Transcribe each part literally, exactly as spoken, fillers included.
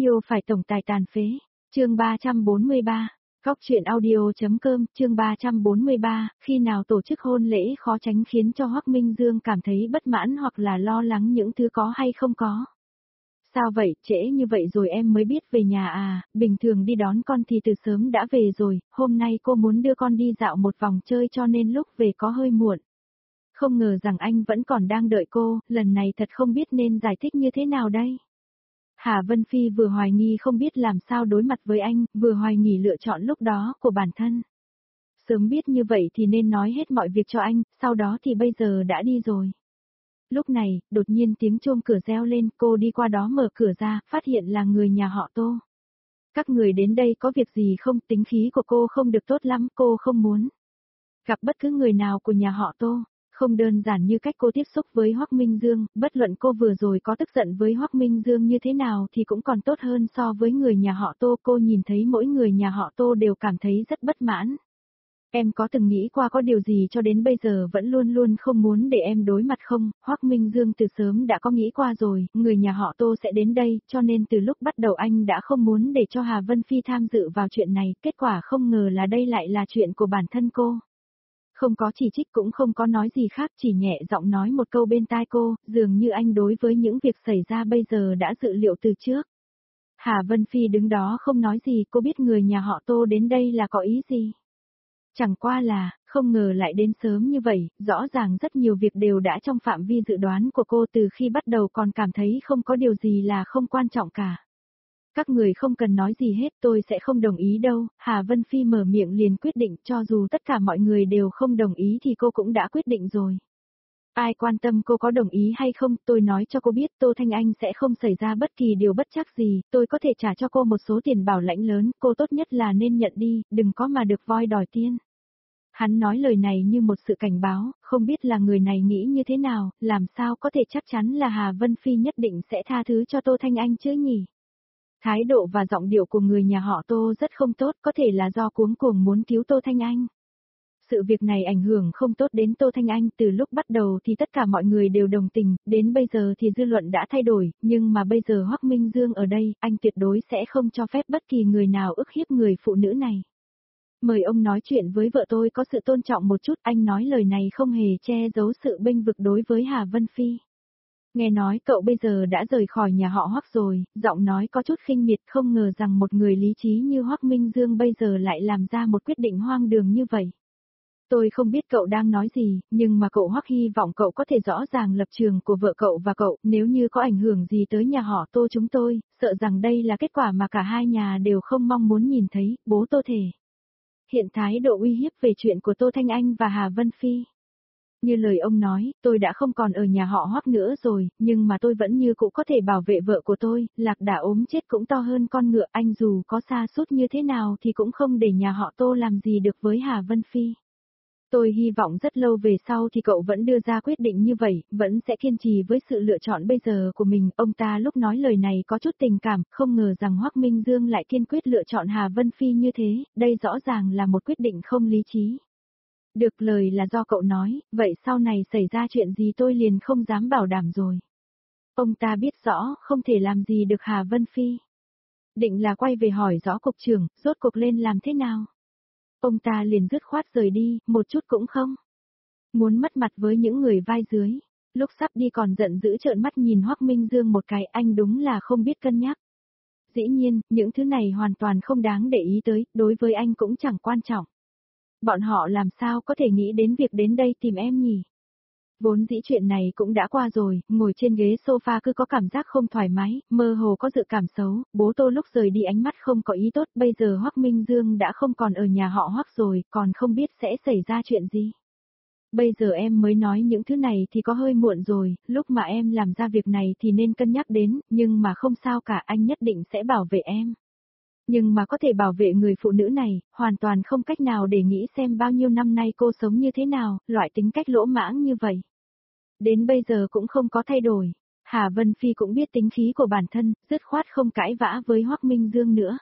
Yêu phải tổng tài tàn phế. Chương ba trăm bốn mươi ba. Góc truyện audio.com, chương ba trăm bốn mươi ba, khi nào tổ chức hôn lễ khó tránh khiến cho Hoắc Minh Dương cảm thấy bất mãn hoặc là lo lắng những thứ có hay không có. Sao vậy, trễ như vậy rồi em mới biết về nhà à, bình thường đi đón con thì từ sớm đã về rồi, hôm nay cô muốn đưa con đi dạo một vòng chơi cho nên lúc về có hơi muộn. Không ngờ rằng anh vẫn còn đang đợi cô, lần này thật không biết nên giải thích như thế nào đây. Hà Vân Phi vừa hoài nghi không biết làm sao đối mặt với anh, vừa hoài nghi lựa chọn lúc đó của bản thân. Sớm biết như vậy thì nên nói hết mọi việc cho anh, sau đó thì bây giờ đã đi rồi. Lúc này, đột nhiên tiếng chuông cửa reo lên, cô đi qua đó mở cửa ra, phát hiện là người nhà họ Tô. Các người đến đây có việc gì không, tính khí của cô không được tốt lắm, cô không muốn gặp bất cứ người nào của nhà họ Tô. Không đơn giản như cách cô tiếp xúc với Hoắc Minh Dương, bất luận cô vừa rồi có tức giận với Hoắc Minh Dương như thế nào thì cũng còn tốt hơn so với người nhà họ Tô. Cô nhìn thấy mỗi người nhà họ Tô đều cảm thấy rất bất mãn. Em có từng nghĩ qua có điều gì cho đến bây giờ vẫn luôn luôn không muốn để em đối mặt không? Hoắc Minh Dương từ sớm đã có nghĩ qua rồi, người nhà họ Tô sẽ đến đây, cho nên từ lúc bắt đầu anh đã không muốn để cho Hà Vân Phi tham dự vào chuyện này, kết quả không ngờ là đây lại là chuyện của bản thân cô. Không có chỉ trích cũng không có nói gì khác, chỉ nhẹ giọng nói một câu bên tai cô, dường như anh đối với những việc xảy ra bây giờ đã dự liệu từ trước. Hà Vân Phi đứng đó không nói gì, cô biết người nhà họ Tô đến đây là có ý gì. Chẳng qua là, không ngờ lại đến sớm như vậy, rõ ràng rất nhiều việc đều đã trong phạm vi dự đoán của cô, từ khi bắt đầu còn cảm thấy không có điều gì là không quan trọng cả. Các người không cần nói gì hết, tôi sẽ không đồng ý đâu. Hà Vân Phi mở miệng liền quyết định, cho dù tất cả mọi người đều không đồng ý thì cô cũng đã quyết định rồi. Ai quan tâm cô có đồng ý hay không, tôi nói cho cô biết Tô Thanh Anh sẽ không xảy ra bất kỳ điều bất trắc gì, tôi có thể trả cho cô một số tiền bảo lãnh lớn, cô tốt nhất là nên nhận đi, đừng có mà được voi đòi tiên. Hắn nói lời này như một sự cảnh báo, không biết là người này nghĩ như thế nào, làm sao có thể chắc chắn là Hà Vân Phi nhất định sẽ tha thứ cho Tô Thanh Anh chứ nhỉ? Thái độ và giọng điệu của người nhà họ Tô rất không tốt, có thể là do cuống cuồng muốn cứu Tô Thanh Anh. Sự việc này ảnh hưởng không tốt đến Tô Thanh Anh, từ lúc bắt đầu thì tất cả mọi người đều đồng tình, đến bây giờ thì dư luận đã thay đổi, nhưng mà bây giờ Hoắc Minh Dương ở đây, anh tuyệt đối sẽ không cho phép bất kỳ người nào ức hiếp người phụ nữ này. Mời ông nói chuyện với vợ tôi có sự tôn trọng một chút, anh nói lời này không hề che giấu sự bênh vực đối với Hà Vân Phi. Nghe nói cậu bây giờ đã rời khỏi nhà họ Hoắc rồi, giọng nói có chút khinh miệt, không ngờ rằng một người lý trí như Hoắc Minh Dương bây giờ lại làm ra một quyết định hoang đường như vậy. Tôi không biết cậu đang nói gì, nhưng mà cậu Hoắc hy vọng cậu có thể rõ ràng lập trường của vợ cậu và cậu, nếu như có ảnh hưởng gì tới nhà họ Tô chúng tôi, sợ rằng đây là kết quả mà cả hai nhà đều không mong muốn nhìn thấy, bố Tô thể. Hiện thái độ uy hiếp về chuyện của Tô Thanh Anh và Hà Vân Phi. Như lời ông nói, tôi đã không còn ở nhà họ Hoắc nữa rồi, nhưng mà tôi vẫn như cũ có thể bảo vệ vợ của tôi, lạc đà ốm chết cũng to hơn con ngựa, anh dù có sa sút như thế nào thì cũng không để nhà họ Tô làm gì được với Hà Vân Phi. Tôi hy vọng rất lâu về sau thì cậu vẫn đưa ra quyết định như vậy, vẫn sẽ kiên trì với sự lựa chọn bây giờ của mình. Ông ta lúc nói lời này có chút tình cảm, không ngờ rằng Hoắc Minh Dương lại kiên quyết lựa chọn Hà Vân Phi như thế, đây rõ ràng là một quyết định không lý trí. Được, lời là do cậu nói, vậy sau này xảy ra chuyện gì tôi liền không dám bảo đảm rồi. Ông ta biết rõ, không thể làm gì được Hà Vân Phi. Định là quay về hỏi rõ cục trưởng, rốt cuộc lên làm thế nào. Ông ta liền dứt khoát rời đi, một chút cũng không muốn mất mặt với những người vai dưới. Lúc sắp đi còn giận dữ trợn mắt nhìn Hoắc Minh Dương một cái, anh đúng là không biết cân nhắc. Dĩ nhiên, những thứ này hoàn toàn không đáng để ý tới, đối với anh cũng chẳng quan trọng. Bọn họ làm sao có thể nghĩ đến việc đến đây tìm em nhỉ? Vốn dĩ chuyện này cũng đã qua rồi, ngồi trên ghế sofa cứ có cảm giác không thoải mái, mơ hồ có dự cảm xấu, bố Tô lúc rời đi ánh mắt không có ý tốt, bây giờ Hoắc Minh Dương đã không còn ở nhà họ Hoắc rồi, còn không biết sẽ xảy ra chuyện gì. Bây giờ em mới nói những thứ này thì có hơi muộn rồi, lúc mà em làm ra việc này thì nên cân nhắc đến, nhưng mà không sao cả, anh nhất định sẽ bảo vệ em. Nhưng mà có thể bảo vệ người phụ nữ này, hoàn toàn không cách nào để nghĩ xem bao nhiêu năm nay cô sống như thế nào, loại tính cách lỗ mãng như vậy. Đến bây giờ cũng không có thay đổi. Hà Vân Phi cũng biết tính khí của bản thân, dứt khoát không cãi vã với Hoắc Minh Dương nữa.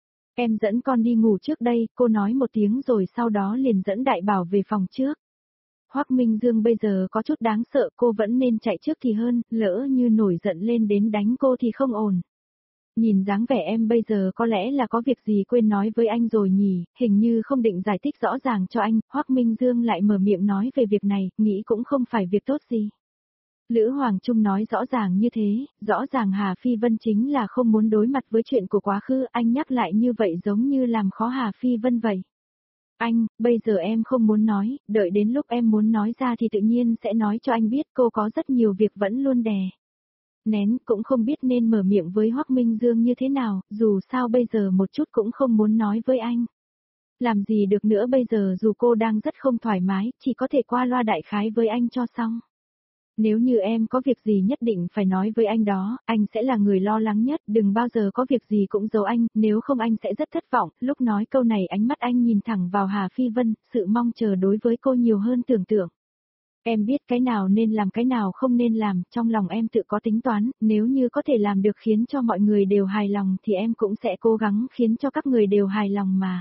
Em dẫn con đi ngủ trước đây, cô nói một tiếng rồi sau đó liền dẫn Đại Bảo về phòng trước. Hoắc Minh Dương bây giờ có chút đáng sợ, cô vẫn nên chạy trước thì hơn, lỡ như nổi giận lên đến đánh cô thì không ổn. Nhìn dáng vẻ em bây giờ có lẽ là có việc gì quên nói với anh rồi nhỉ, hình như không định giải thích rõ ràng cho anh, Hoắc Minh Dương lại mở miệng nói về việc này, nghĩ cũng không phải việc tốt gì. Lữ Hoàng Trung nói rõ ràng như thế, rõ ràng Hà Phi Vân chính là không muốn đối mặt với chuyện của quá khứ, anh nhắc lại như vậy giống như làm khó Hà Phi Vân vậy. Anh, bây giờ em không muốn nói, đợi đến lúc em muốn nói ra thì tự nhiên sẽ nói cho anh biết cô có rất nhiều việc vẫn luôn đè nén, cũng không biết nên mở miệng với Hoắc Minh Dương như thế nào, dù sao bây giờ một chút cũng không muốn nói với anh. Làm gì được nữa bây giờ dù cô đang rất không thoải mái, chỉ có thể qua loa đại khái với anh cho xong. Nếu như em có việc gì nhất định phải nói với anh đó, anh sẽ là người lo lắng nhất, đừng bao giờ có việc gì cũng giấu anh, nếu không anh sẽ rất thất vọng. Lúc nói câu này ánh mắt anh nhìn thẳng vào Hà Phi Vân, sự mong chờ đối với cô nhiều hơn tưởng tượng. Em biết cái nào nên làm cái nào không nên làm, trong lòng em tự có tính toán, nếu như có thể làm được khiến cho mọi người đều hài lòng thì em cũng sẽ cố gắng khiến cho các người đều hài lòng mà.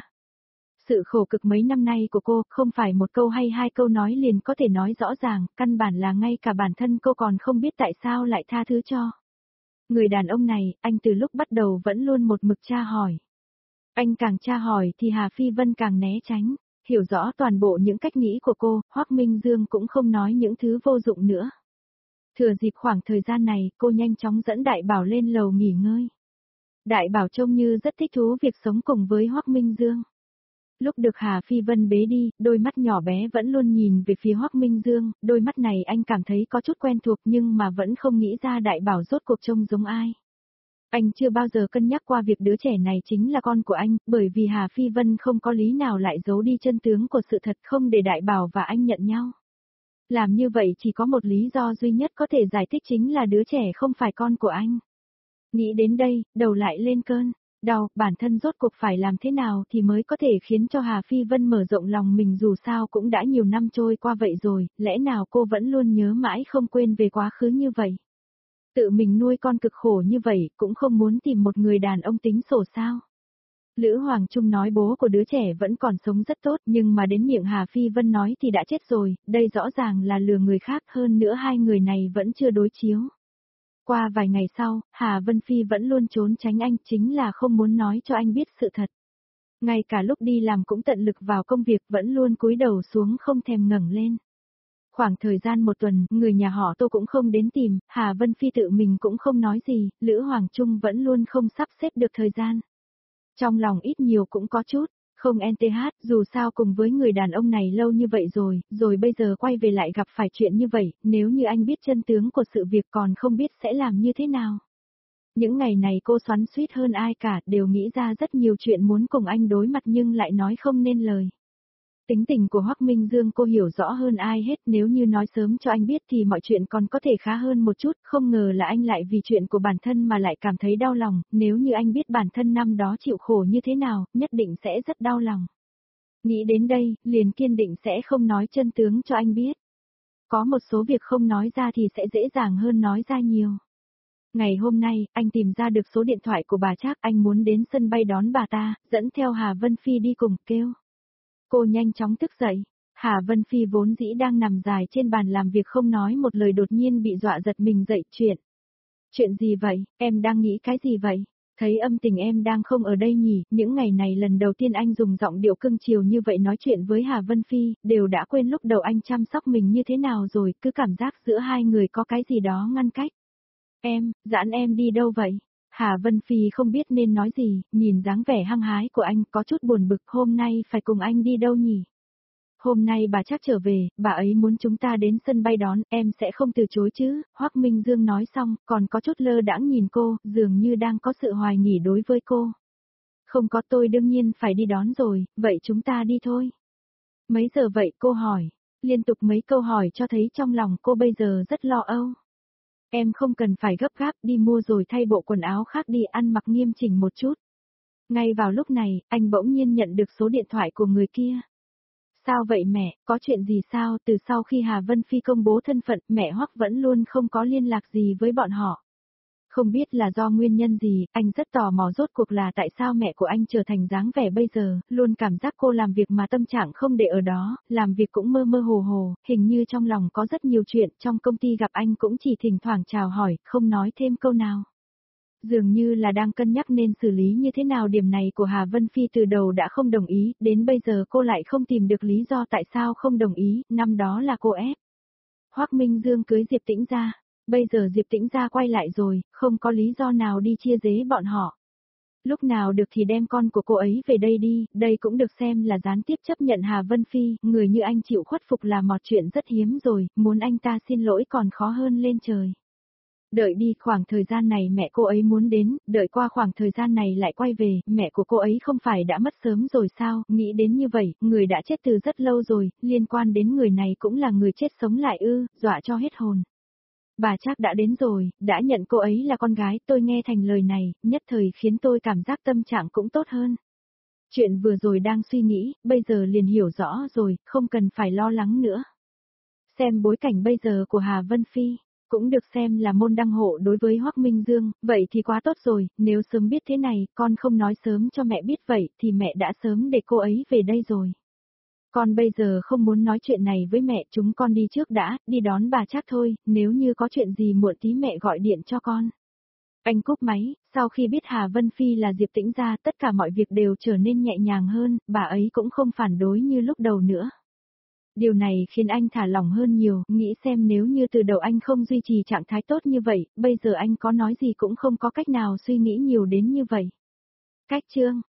Sự khổ cực mấy năm nay của cô không phải một câu hay hai câu nói liền có thể nói rõ ràng, căn bản là ngay cả bản thân cô còn không biết tại sao lại tha thứ cho. Người đàn ông này, anh từ lúc bắt đầu vẫn luôn một mực tra hỏi. Anh càng tra hỏi thì Hà Phi Vân càng né tránh, hiểu rõ toàn bộ những cách nghĩ của cô, Hoắc Minh Dương cũng không nói những thứ vô dụng nữa. Thừa dịp khoảng thời gian này, cô nhanh chóng dẫn Đại Bảo lên lầu nghỉ ngơi. Đại Bảo trông như rất thích thú việc sống cùng với Hoắc Minh Dương. Lúc được Hà Phi Vân bế đi, đôi mắt nhỏ bé vẫn luôn nhìn về phía Hoắc Minh Dương, đôi mắt này anh cảm thấy có chút quen thuộc nhưng mà vẫn không nghĩ ra Đại Bảo rốt cuộc trông giống ai. Anh chưa bao giờ cân nhắc qua việc đứa trẻ này chính là con của anh, bởi vì Hà Phi Vân không có lý nào lại giấu đi chân tướng của sự thật không để Đại Bảo và anh nhận nhau. Làm như vậy chỉ có một lý do duy nhất có thể giải thích chính là đứa trẻ không phải con của anh. Nghĩ đến đây, đầu lại lên cơn đau, bản thân rốt cuộc phải làm thế nào thì mới có thể khiến cho Hà Phi Vân mở rộng lòng mình, dù sao cũng đã nhiều năm trôi qua vậy rồi, lẽ nào cô vẫn luôn nhớ mãi không quên về quá khứ như vậy. Tự mình nuôi con cực khổ như vậy, cũng không muốn tìm một người đàn ông tính sổ sao. Lữ Hoàng Trung nói bố của đứa trẻ vẫn còn sống rất tốt, nhưng mà đến miệng Hà Phi Vân nói thì đã chết rồi, đây rõ ràng là lừa người khác, hơn nữa hai người này vẫn chưa đối chiếu. Qua vài ngày sau, Hà Vân Phi vẫn luôn trốn tránh anh, chính là không muốn nói cho anh biết sự thật. Ngay cả lúc đi làm cũng tận lực vào công việc, vẫn luôn cúi đầu xuống không thèm ngẩng lên. Khoảng thời gian một tuần, người nhà họ Tô cũng không đến tìm, Hà Vân Phi tự mình cũng không nói gì, Lữ Hoàng Trung vẫn luôn không sắp xếp được thời gian. Trong lòng ít nhiều cũng có chút, không en tê hát, dù sao cùng với người đàn ông này lâu như vậy rồi, rồi bây giờ quay về lại gặp phải chuyện như vậy, nếu như anh biết chân tướng của sự việc còn không biết sẽ làm như thế nào. Những ngày này cô xoắn xuýt hơn ai cả, đều nghĩ ra rất nhiều chuyện muốn cùng anh đối mặt nhưng lại nói không nên lời. Tính tình của Hoắc Minh Dương cô hiểu rõ hơn ai hết, nếu như nói sớm cho anh biết thì mọi chuyện còn có thể khá hơn một chút, không ngờ là anh lại vì chuyện của bản thân mà lại cảm thấy đau lòng, nếu như anh biết bản thân năm đó chịu khổ như thế nào, nhất định sẽ rất đau lòng. Nghĩ đến đây, liền kiên định sẽ không nói chân tướng cho anh biết. Có một số việc không nói ra thì sẽ dễ dàng hơn nói ra nhiều. Ngày hôm nay, anh tìm ra được số điện thoại của bà Trác, anh muốn đến sân bay đón bà ta, dẫn theo Hà Vân Phi đi cùng, kêu. Cô nhanh chóng thức dậy, Hà Vân Phi vốn dĩ đang nằm dài trên bàn làm việc không nói một lời đột nhiên bị dọa giật mình dậy, chuyện. Chuyện gì vậy, em đang nghĩ cái gì vậy? Thấy âm tình em đang không ở đây nhỉ, những ngày này lần đầu tiên anh dùng giọng điệu cưng chiều như vậy nói chuyện với Hà Vân Phi, đều đã quên lúc đầu anh chăm sóc mình như thế nào rồi, cứ cảm giác giữa hai người có cái gì đó ngăn cách. Em, giãn em đi đâu vậy? Hà Vân Phi không biết nên nói gì, nhìn dáng vẻ hăng hái của anh có chút buồn bực, hôm nay phải cùng anh đi đâu nhỉ? Hôm nay bà chắc trở về, bà ấy muốn chúng ta đến sân bay đón, em sẽ không từ chối chứ, Hoắc Minh Dương nói xong, còn có chút lơ đãng nhìn cô, dường như đang có sự hoài nghi đối với cô. Không có, tôi đương nhiên phải đi đón rồi, vậy chúng ta đi thôi. Mấy giờ vậy cô hỏi, liên tục mấy câu hỏi cho thấy trong lòng cô bây giờ rất lo âu. Em không cần phải gấp gáp, đi mua rồi thay bộ quần áo khác đi, ăn mặc nghiêm chỉnh một chút. Ngay vào lúc này, anh bỗng nhiên nhận được số điện thoại của người kia. Sao vậy mẹ, có chuyện gì sao? Từ sau khi Hà Vân Phi công bố thân phận, mẹ Hoắc vẫn luôn không có liên lạc gì với bọn họ. Không biết là do nguyên nhân gì, anh rất tò mò rốt cuộc là tại sao mẹ của anh trở thành dáng vẻ bây giờ, luôn cảm giác cô làm việc mà tâm trạng không để ở đó, làm việc cũng mơ mơ hồ hồ, hình như trong lòng có rất nhiều chuyện, trong công ty gặp anh cũng chỉ thỉnh thoảng chào hỏi, không nói thêm câu nào. Dường như là đang cân nhắc nên xử lý như thế nào điểm này của Hà Vân Phi từ đầu đã không đồng ý, đến bây giờ cô lại không tìm được lý do tại sao không đồng ý, năm đó là cô ép. Hoắc Minh Dương cưới Diệp Tĩnh Gia, bây giờ Diệp Tĩnh Gia quay lại rồi, không có lý do nào đi chia rẽ bọn họ. Lúc nào được thì đem con của cô ấy về đây đi, đây cũng được xem là gián tiếp chấp nhận Hà Vân Phi, người như anh chịu khuất phục là một chuyện rất hiếm rồi, muốn anh ta xin lỗi còn khó hơn lên trời. Đợi đi, khoảng thời gian này mẹ cô ấy muốn đến, đợi qua khoảng thời gian này lại quay về, mẹ của cô ấy không phải đã mất sớm rồi sao, nghĩ đến như vậy, người đã chết từ rất lâu rồi, liên quan đến người này cũng là người chết sống lại ư, dọa cho hết hồn. Bà Trác đã đến rồi, đã nhận cô ấy là con gái, tôi nghe thành lời này, nhất thời khiến tôi cảm giác tâm trạng cũng tốt hơn. Chuyện vừa rồi đang suy nghĩ, bây giờ liền hiểu rõ rồi, không cần phải lo lắng nữa. Xem bối cảnh bây giờ của Hà Vân Phi, cũng được xem là môn đăng hộ đối với Hoắc Minh Dương, vậy thì quá tốt rồi, nếu sớm biết thế này, con không nói sớm cho mẹ biết vậy, thì mẹ đã sớm để cô ấy về đây rồi. Con bây giờ không muốn nói chuyện này với mẹ, chúng con đi trước đã, đi đón bà Trác thôi, nếu như có chuyện gì muộn tí mẹ gọi điện cho con. Anh cúp máy, sau khi biết Hà Vân Phi là Diệp Tĩnh Gia, tất cả mọi việc đều trở nên nhẹ nhàng hơn, bà ấy cũng không phản đối như lúc đầu nữa. Điều này khiến anh thả lỏng hơn nhiều, nghĩ xem nếu như từ đầu anh không duy trì trạng thái tốt như vậy, bây giờ anh có nói gì cũng không có cách nào suy nghĩ nhiều đến như vậy. Cách chương